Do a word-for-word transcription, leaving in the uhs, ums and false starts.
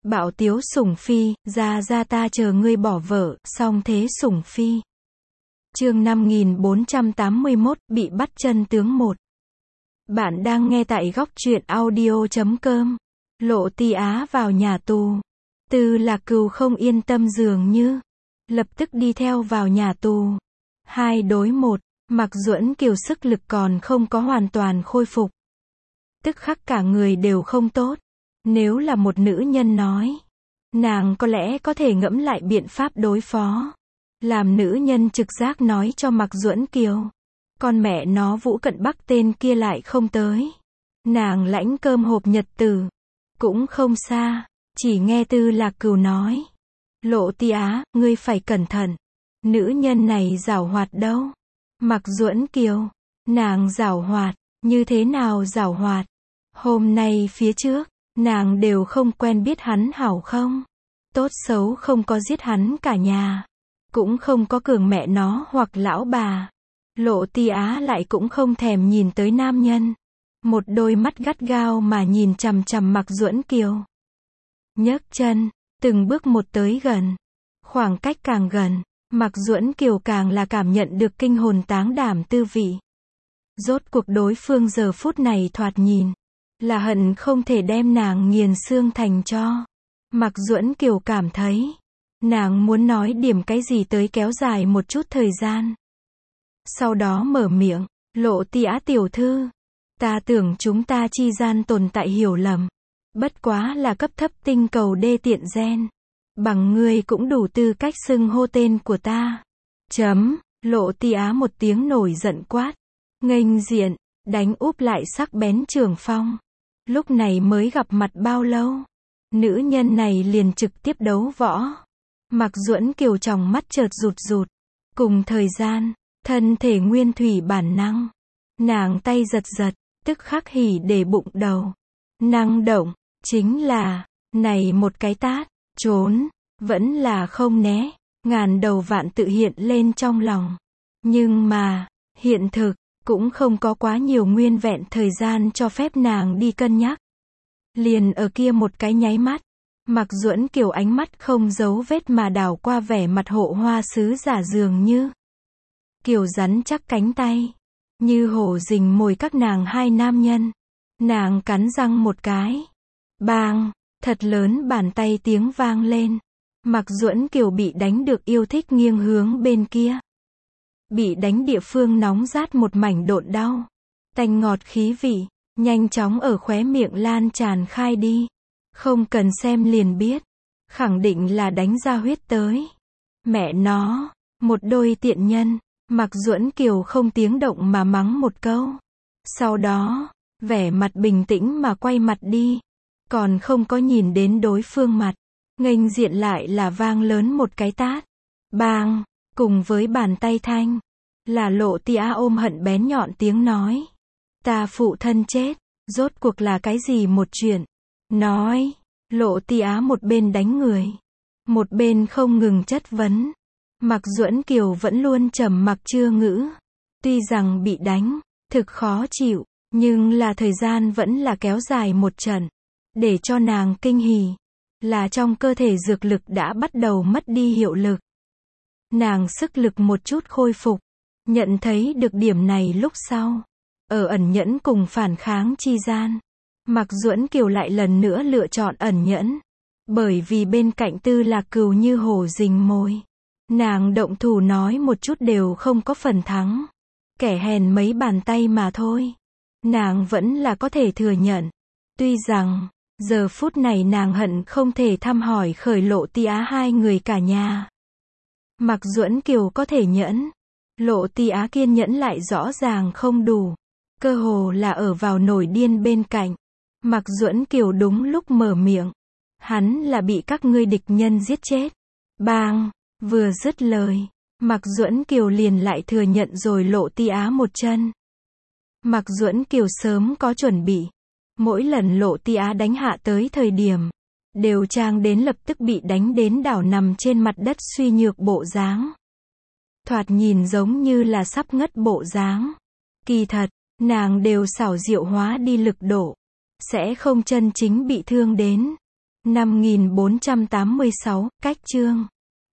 Bạo tiếu sủng phi, ra ra ta chờ ngươi bỏ vợ, song thế sủng phi. Chương năm nghìn bốn trăm tám mươi mốt, bị bắt chân tướng một. Bạn đang nghe tại góc truyện audio chấm com. Lộ Ti Á vào nhà tù. Tư Lạc Cừu không yên tâm dường như. Lập tức đi theo vào nhà tù. Hai đối một, Mạc Duẫn Kiều sức lực còn không có hoàn toàn khôi phục. Tức khắc cả người đều không tốt. Nếu là một nữ nhân nói, nàng có lẽ có thể ngẫm lại biện pháp đối phó. Làm nữ nhân trực giác nói cho Mạc Duẫn Kiều. Con mẹ nó Vũ Cận Bắc tên kia lại không tới. Nàng lãnh cơm hộp nhật tử. Cũng không xa, chỉ nghe Tư Lạc Cừu nói. Lộ Ti Á, ngươi phải cẩn thận. Nữ nhân này giảo hoạt đâu. Mạc Duẫn Kiều, nàng giảo hoạt, như thế nào giảo hoạt? Hôm nay phía trước, nàng đều không quen biết hắn hảo không? Tốt xấu không có giết hắn cả nhà. Cũng không có cường mẹ nó hoặc lão bà. Lộ Ti Á lại cũng không thèm nhìn tới nam nhân. Một đôi mắt gắt gao mà nhìn chằm chằm Mạc Duẫn Kiều. Nhấc chân, từng bước một tới gần. Khoảng cách càng gần, Mạc Duẫn Kiều càng là cảm nhận được kinh hồn táng đảm tư vị. Rốt cuộc đối phương giờ phút này thoạt nhìn, là hận không thể đem nàng nghiền xương thành tro. Mạc Duẫn Kiều cảm thấy, nàng muốn nói điểm cái gì tới kéo dài một chút thời gian. Sau đó mở miệng, Lộ Ti Á tiểu thư. Ta tưởng chúng ta chi gian tồn tại hiểu lầm. Bất quá là cấp thấp tinh cầu đê tiện gen. Bằng ngươi cũng đủ tư cách xưng hô tên của ta. Chấm, Lộ Ti Á một tiếng nổi giận quát. Nghênh diện, đánh úp lại sắc bén trường phong. Lúc này mới gặp mặt bao lâu. Nữ nhân này liền trực tiếp đấu võ. Mạc Duẫn Kiều trong mắt chợt rụt rụt. Cùng thời gian, thân thể nguyên thủy bản năng. Nàng tay giật giật, tức khắc hỉ để bụng đầu. Năng động, chính là, này một cái tát, trốn, vẫn là không né. Ngàn đầu vạn tự hiện lên trong lòng. Nhưng mà, hiện thực, cũng không có quá nhiều nguyên vẹn thời gian cho phép nàng đi cân nhắc. Liền ở kia một cái nháy mắt, Mạc Duẫn Kiều ánh mắt không giấu vết mà đảo qua vẻ mặt hộ hoa sứ giả dường như. Kiều rắn chắc cánh tay, như hổ rình mồi các nàng hai nam nhân. Nàng cắn răng một cái. Bang, thật lớn bàn tay tiếng vang lên. Mạc Duẫn Kiều bị đánh được yêu thích nghiêng hướng bên kia. Bị đánh địa phương nóng rát một mảnh độn đau. Tanh ngọt khí vị, nhanh chóng ở khóe miệng lan tràn khai đi. Không cần xem liền biết. Khẳng định là đánh ra huyết tới. Mẹ nó, một đôi tiện nhân. Mạc Duẫn Kiều không tiếng động mà mắng một câu. Sau đó, vẻ mặt bình tĩnh mà quay mặt đi. Còn không có nhìn đến đối phương mặt. Nghênh diện lại là vang lớn một cái tát. Bang, cùng với bàn tay thanh. Là Lộ Ti Á ôm hận bén nhọn tiếng nói. Ta phụ thân chết, rốt cuộc là cái gì một chuyện. Nói, Lộ Ti Á một bên đánh người. Một bên không ngừng chất vấn. Mạc Duẫn Kiều vẫn luôn trầm mặc chưa ngữ. Tuy rằng bị đánh, thực khó chịu, nhưng là thời gian vẫn là kéo dài một trận. Để cho nàng kinh hỉ, là trong cơ thể dược lực đã bắt đầu mất đi hiệu lực. Nàng sức lực một chút khôi phục. Nhận thấy được điểm này lúc sau. Ở ẩn nhẫn cùng phản kháng chi gian. Mạc Duẫn Kiều lại lần nữa lựa chọn ẩn nhẫn. Bởi vì bên cạnh Tư Lạc Cừu như hổ rình mồi. Nàng động thủ nói một chút đều không có phần thắng. Kẻ hèn mấy bàn tay mà thôi. Nàng vẫn là có thể thừa nhận. Tuy rằng, giờ phút này nàng hận không thể thăm hỏi khởi Lộ Ti Á hai người cả nhà. Mạc Duẫn Kiều có thể nhẫn. Lộ Ti Á kiên nhẫn lại rõ ràng không đủ. Cơ hồ là ở vào nổi điên bên cạnh. Mạc Duẫn Kiều đúng lúc mở miệng. Hắn là bị các ngươi địch nhân giết chết. Bang, vừa dứt lời. Mạc Duẫn Kiều liền lại thừa nhận rồi Lộ Ti Á một chân. Mạc Duẫn Kiều sớm có chuẩn bị. Mỗi lần Lộ Ti Á đánh hạ tới thời điểm. Đều trang đến lập tức bị đánh đến đảo nằm trên mặt đất suy nhược bộ dáng. Thoạt nhìn giống như là sắp ngất bộ dáng. Kỳ thật, nàng đều xảo diệu hóa đi lực độ. Sẽ không chân chính bị thương đến. năm nghìn bốn trăm tám mươi sáu, cách chương